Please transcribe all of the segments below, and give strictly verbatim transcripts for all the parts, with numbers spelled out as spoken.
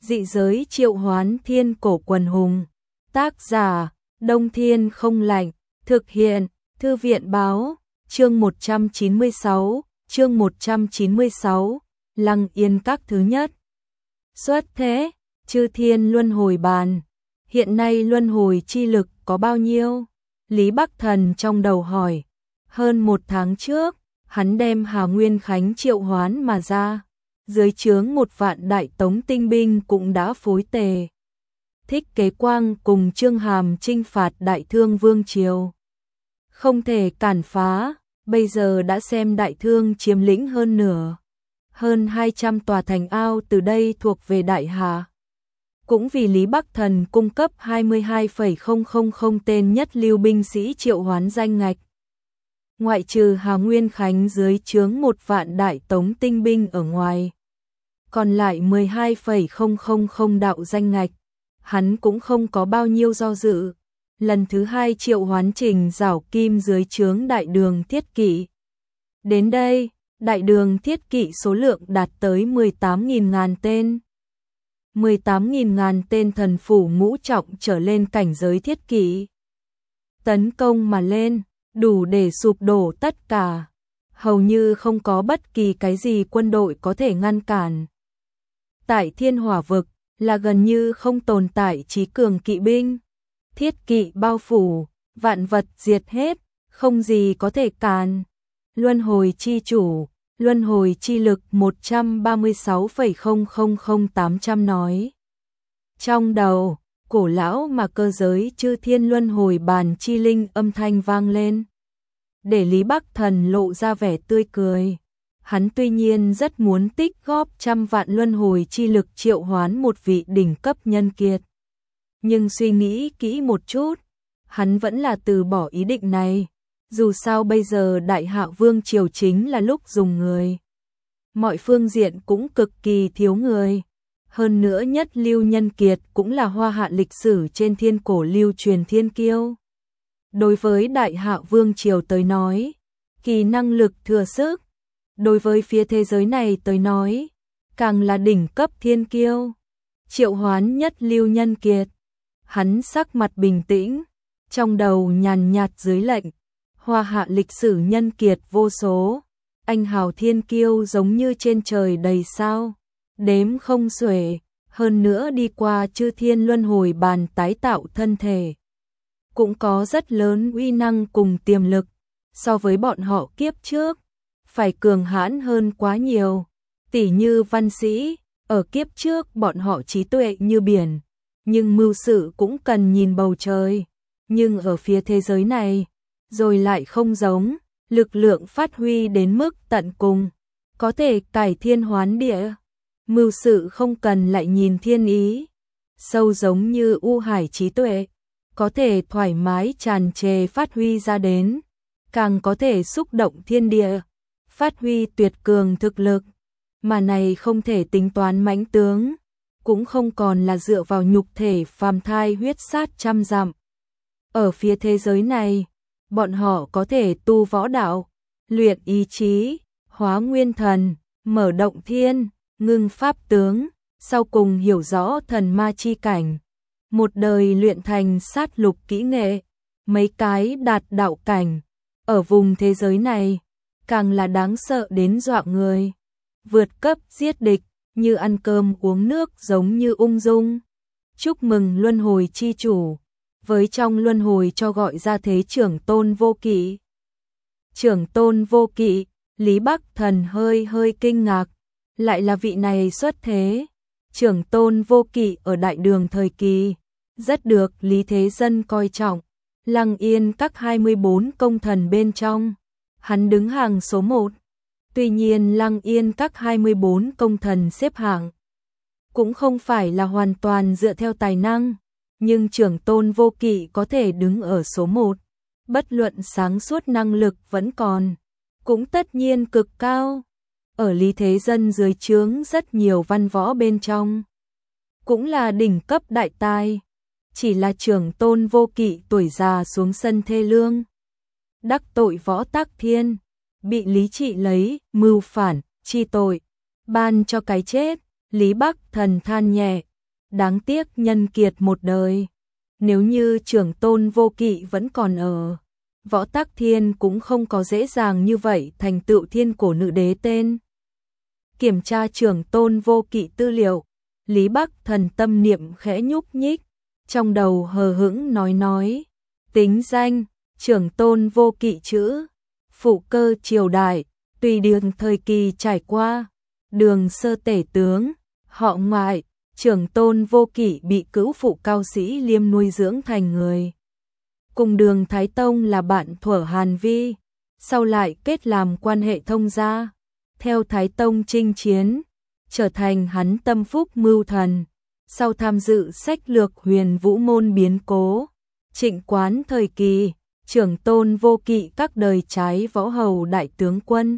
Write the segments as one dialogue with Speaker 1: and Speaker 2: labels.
Speaker 1: Dị giới triệu hoán thiên cổ quần hùng. Tác giả, Đông Thiên không lạnh. Thực hiện, Thư viện báo. Chương một trăm chín mươi sáu, chương một trăm chín mươi sáu, Lăng Yên các thứ nhất. Xuất thế, chư thiên luân hồi bàn. Hiện nay luân hồi chi lực có bao nhiêu? Lý Bắc Thần trong đầu hỏi. Hơn một tháng trước, hắn đem Hà Nguyên Khánh triệu hoán mà ra. Dưới trướng một vạn đại tống tinh binh cũng đã phối tề. Thích Kế Quang cùng Trương Hàm chinh phạt Đại Thương Vương Triều. Không thể cản phá, bây giờ đã xem Đại Thương chiếm lĩnh hơn nửa. Hơn hai trăm tòa thành ao từ đây thuộc về Đại Hà. Cũng vì Lý Bắc Thần cung cấp hai mươi hai phẩy không không không tên nhất lưu binh sĩ triệu hoán danh ngạch. Ngoại trừ Hà Nguyên Khánh dưới trướng một vạn đại tống tinh binh ở ngoài. Còn lại mười hai phẩy không không không đạo danh ngạch. Hắn cũng không có bao nhiêu do dự. Lần thứ hai triệu hoán Trình Giảo Kim dưới trướng đại đường thiết kỵ. Đến đây, đại đường thiết kỵ số lượng đạt tới mười tám nghìn ngàn tên. mười tám nghìn ngàn tên thần phủ ngũ trọng trở lên cảnh giới thiết kỵ. Tấn công mà lên, đủ để sụp đổ tất cả. Hầu như không có bất kỳ cái gì quân đội có thể ngăn cản. Tại Thiên Hỏa Vực là gần như không tồn tại trí cường kỵ binh. Thiết kỵ bao phủ, vạn vật diệt hết, không gì có thể cản. Luân hồi chi chủ, luân hồi chi lực một trăm ba mươi sáu phẩy không không không tám trăm nói. Trong đầu, cổ lão mà cơ giới chư thiên luân hồi bàn chi linh âm thanh vang lên. Để Lý Bắc Thần lộ ra vẻ tươi cười. Hắn tuy nhiên rất muốn tích góp trăm vạn luân hồi chi lực triệu hoán một vị đỉnh cấp nhân kiệt. Nhưng suy nghĩ kỹ một chút, hắn vẫn là từ bỏ ý định này. Dù sao bây giờ Đại Hạ Vương Triều chính là lúc dùng người. Mọi phương diện cũng cực kỳ thiếu người. Hơn nữa nhất lưu nhân kiệt cũng là hoa hạ lịch sử trên thiên cổ lưu truyền thiên kiêu. Đối với Đại Hạ Vương Triều tới nói, kỳ năng lực thừa sức. Đối với phía thế giới này tới nói, càng là đỉnh cấp thiên kiêu. Triệu hoán nhất lưu nhân kiệt. Hắn sắc mặt bình tĩnh, trong đầu nhàn nhạt dưới lệnh. Hoa hạ lịch sử nhân kiệt vô số, anh hào thiên kiêu giống như trên trời đầy sao, đếm không xuể, hơn nữa đi qua chư thiên luân hồi bàn tái tạo thân thể. Cũng có rất lớn uy năng cùng tiềm lực, so với bọn họ kiếp trước, phải cường hãn hơn quá nhiều. Tỷ như văn sĩ, ở kiếp trước bọn họ trí tuệ như biển, nhưng mưu sự cũng cần nhìn bầu trời. Nhưng ở phía thế giới này, rồi lại không giống, lực lượng phát huy đến mức tận cùng, có thể cải thiên hoán địa. Mưu sự không cần lại nhìn thiên ý, sâu giống như u hải trí tuệ, có thể thoải mái tràn trề phát huy ra đến, càng có thể xúc động thiên địa, phát huy tuyệt cường thực lực, mà này không thể tính toán mãnh tướng, cũng không còn là dựa vào nhục thể phàm thai huyết sát trăm dặm. Ở phía thế giới này, bọn họ có thể tu võ đạo, luyện ý chí, hóa nguyên thần, mở động thiên, ngưng pháp tướng, sau cùng hiểu rõ thần ma chi cảnh. Một đời luyện thành sát lục kỹ nghệ, mấy cái đạt đạo cảnh. Ở vùng thế giới này, càng là đáng sợ đến dọa người. Vượt cấp giết địch, như ăn cơm uống nước giống như ung dung. Chúc mừng luân hồi chi chủ. Với trong luân hồi cho gọi ra thế trưởng tôn vô kỵ. Trưởng tôn vô kỵ, Lý Bắc Thần hơi hơi kinh ngạc, lại là vị này xuất thế. Trưởng tôn vô kỵ ở đại đường thời kỳ, rất được Lý Thế Dân coi trọng. Lăng Yên các hai mươi bốn công thần bên trong, hắn đứng hàng số một. Tuy nhiên Lăng Yên các hai mươi bốn công thần xếp hạng cũng không phải là hoàn toàn dựa theo tài năng. Nhưng trưởng tôn vô kỵ có thể đứng ở số một, bất luận sáng suốt năng lực vẫn còn, cũng tất nhiên cực cao. Ở Lý Thế Dân dưới trướng rất nhiều văn võ bên trong, cũng là đỉnh cấp đại tài, chỉ là trưởng tôn vô kỵ tuổi già xuống sân thê lương. Đắc tội Võ Tắc Thiên, bị Lý Trị lấy, mưu phản, chi tội, ban cho cái chết. Lý Bắc Thần than nhẹ, đáng tiếc nhân kiệt một đời. Nếu như Trưởng Tôn Vô Kỵ vẫn còn ở, Võ Tắc Thiên cũng không có dễ dàng như vậy thành tựu thiên cổ nữ đế tên. Kiểm tra Trưởng Tôn Vô Kỵ tư liệu, Lý Bắc Thần tâm niệm khẽ nhúc nhích, trong đầu hờ hững nói nói, tính danh, Trưởng Tôn Vô Kỵ chữ, phụ cơ triều đại, tùy đường thời kỳ trải qua, Đường sơ tể tướng, họ ngoại, Trưởng Tôn Vô Kỵ bị cữu phụ Cao Sĩ Liêm nuôi dưỡng thành người. Cùng Đường Thái Tông là bạn thuở Hàn Vi, sau lại kết làm quan hệ thông gia, theo Thái Tông chinh chiến, trở thành hắn tâm phúc mưu thần, sau tham dự sách lược Huyền Vũ môn biến cố, Trịnh Quán thời kỳ, Trưởng Tôn Vô Kỵ các đời trái võ hầu đại tướng quân.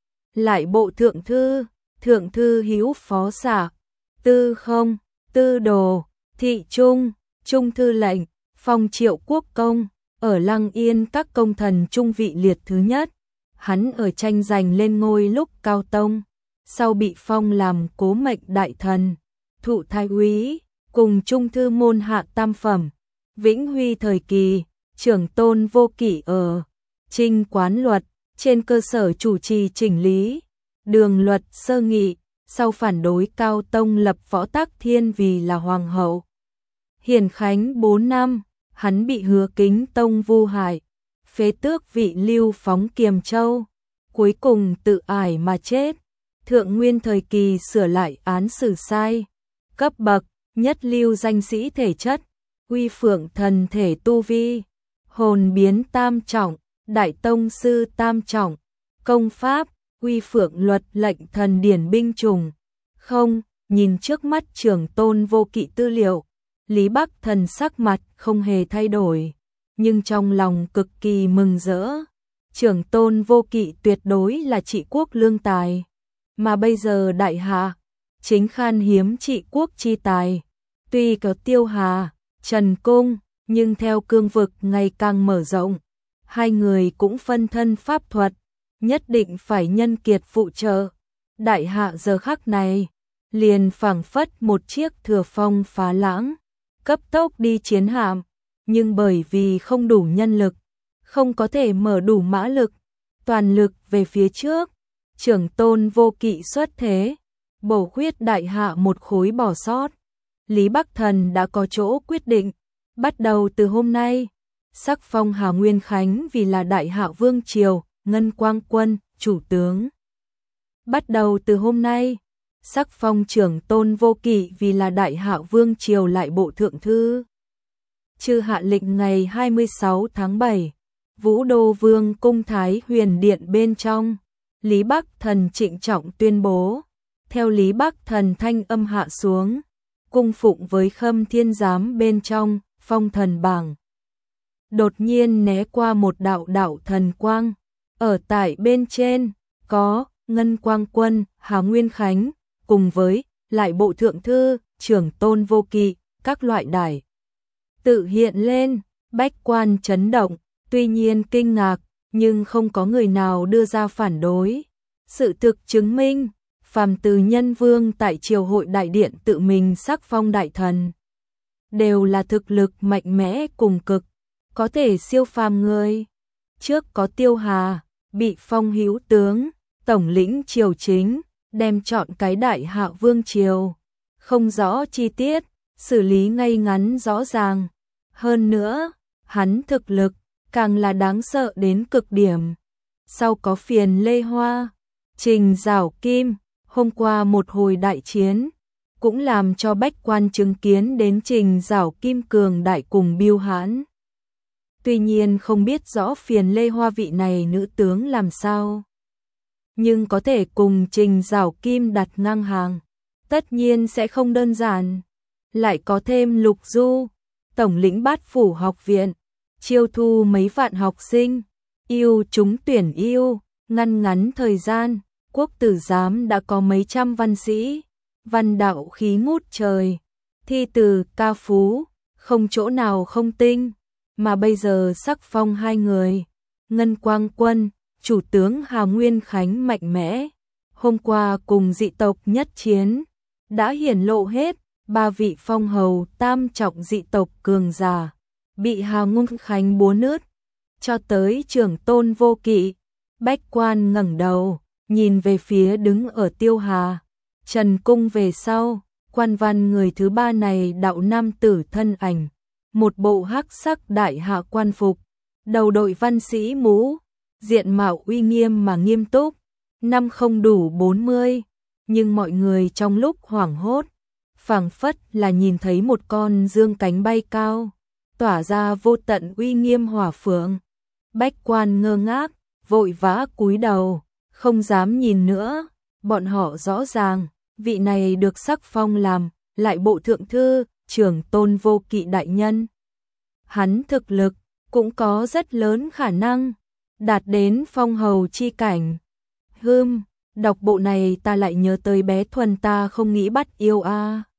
Speaker 1: Lại bộ thượng thư, thượng thư hữu phó xạ, tư không, tư đồ, thị trung, trung thư lệnh, phong Triệu quốc công, ở Lăng Yên các công thần trung vị liệt thứ nhất. Hắn ở tranh giành lên ngôi lúc Cao Tông, sau bị phong làm cố mệnh đại thần, thụ thái úy, cùng trung thư môn hạ tam phẩm. Vĩnh Huy thời kỳ, Trưởng Tôn Vô Kỵ ở Trinh Quán luật, trên cơ sở chủ trì chỉnh lý, đường luật sơ nghị, sau phản đối Cao Tông lập Võ Tắc Thiên vì là hoàng hậu. Hiển khánh bốn năm, hắn bị Hứa Kính Tông vu hại, phế tước vị lưu phóng Kiềm Châu, cuối cùng tự ải mà chết. Thượng Nguyên thời kỳ sửa lại án xử sai, cấp bậc, nhất lưu danh sĩ thể chất, uy phượng thần thể tu vi, hồn biến tam trọng, đại tông sư tam trọng, công pháp, uy phượng luật lệnh thần điển binh chủng. Không, nhìn trước mắt Trưởng Tôn Vô Kỵ tư liệu, Lý Bắc Thần sắc mặt không hề thay đổi, nhưng trong lòng cực kỳ mừng rỡ. Trưởng Tôn Vô Kỵ tuyệt đối là trị quốc lương tài, mà bây giờ đại hạ chính khan hiếm trị quốc chi tài. Tuy có Tiêu Hà, Trần Cung, nhưng theo cương vực ngày càng mở rộng, hai người cũng phân thân pháp thuật, nhất định phải nhân kiệt phụ trợ. Đại hạ giờ khắc này, liền phảng phất một chiếc thừa phong phá lãng, cấp tốc đi chiến hạm, nhưng bởi vì không đủ nhân lực, không có thể mở đủ mã lực, toàn lực về phía trước. Trưởng Tôn Vô Kỵ xuất thế, bổ khuyết đại hạ một khối bỏ sót. Lý Bắc Thần đã có chỗ quyết định, bắt đầu từ hôm nay, sắc phong Hà Nguyên Khánh vì là đại hạ vương triều, Ngân Quang Quân, chủ tướng. Bắt đầu từ hôm nay, sắc phong Trưởng Tôn Vô Kỵ vì là đại hạ vương triều lại bộ thượng thư. Chư hạ lệnh ngày hai mươi sáu tháng bảy, Vũ Đô Vương cung Thái Huyền Điện bên trong, Lý Bắc Thần trịnh trọng tuyên bố. Theo Lý Bắc Thần thanh âm hạ xuống, cung phụng với Khâm Thiên Giám bên trong, phong thần bảng đột nhiên né qua một đạo đạo thần quang. Ở tại bên trên, có Ngân Quang Quân, Hà Nguyên Khánh, cùng với lại bộ thượng thư, Trưởng Tôn Vô Kỵ, các loại đài tự hiện lên, bách quan chấn động, tuy nhiên kinh ngạc, nhưng không có người nào đưa ra phản đối. Sự thực chứng minh, phàm từ nhân vương tại triều hội đại điện tự mình sắc phong đại thần, đều là thực lực mạnh mẽ cùng cực, có thể siêu phàm người. Trước có Tiêu Hà, bị phong hữu tướng, tổng lĩnh triều chính, đem chọn cái đại hạ vương triều, không rõ chi tiết, xử lý ngay ngắn rõ ràng. Hơn nữa, hắn thực lực, càng là đáng sợ đến cực điểm. Sau có Phiền Lê Hoa, Trình Giảo Kim, hôm qua một hồi đại chiến, cũng làm cho bách quan chứng kiến đến Trình Giảo Kim cường đại cùng biêu hãn. Tuy nhiên không biết rõ Phiền Lê Hoa vị này nữ tướng làm sao, nhưng có thể cùng Trình Giảo Kim đặt ngang hàng, tất nhiên sẽ không đơn giản. Lại có thêm Lục Du, tổng lĩnh Bát Phủ học viện, chiêu thu mấy vạn học sinh, yêu chúng tuyển yêu, ngăn ngắn thời gian, quốc tử giám đã có mấy trăm văn sĩ, văn đạo khí ngút trời, thi từ ca phú, không chỗ nào không tinh, mà bây giờ sắc phong hai người, Ngân Quang Quân, chủ tướng Hà Nguyên Khánh mạnh mẽ, hôm qua cùng dị tộc nhất chiến, đã hiển lộ hết ba vị phong hầu tam trọng dị tộc cường giả, bị Hà Ngôn Khánh búa nứt, cho tới trưởng tôn Vô Kỵ. Bách Quan ngẩng đầu, nhìn về phía đứng ở Tiêu Hà, Trần cung về sau, quan văn người thứ ba này đạo nam tử thân ảnh, một bộ hắc sắc đại hạ quan phục, đầu đội văn sĩ mũ, diện mạo uy nghiêm mà nghiêm túc, năm không đủ bốn mươi, nhưng mọi người trong lúc hoảng hốt, phảng phất là nhìn thấy một con dương cánh bay cao, tỏa ra vô tận uy nghiêm hỏa phượng. Bách Quan ngơ ngác, vội vã cúi đầu, không dám nhìn nữa, bọn họ rõ ràng, vị này được sắc phong làm, lại bộ thượng thư, trưởng tôn Vô Kỵ đại nhân. Hắn thực lực, cũng có rất lớn khả năng, đạt đến phong hầu chi cảnh. Hưm, đọc bộ này ta lại nhớ tới bé Thuần ta không nghĩ bắt yêu a.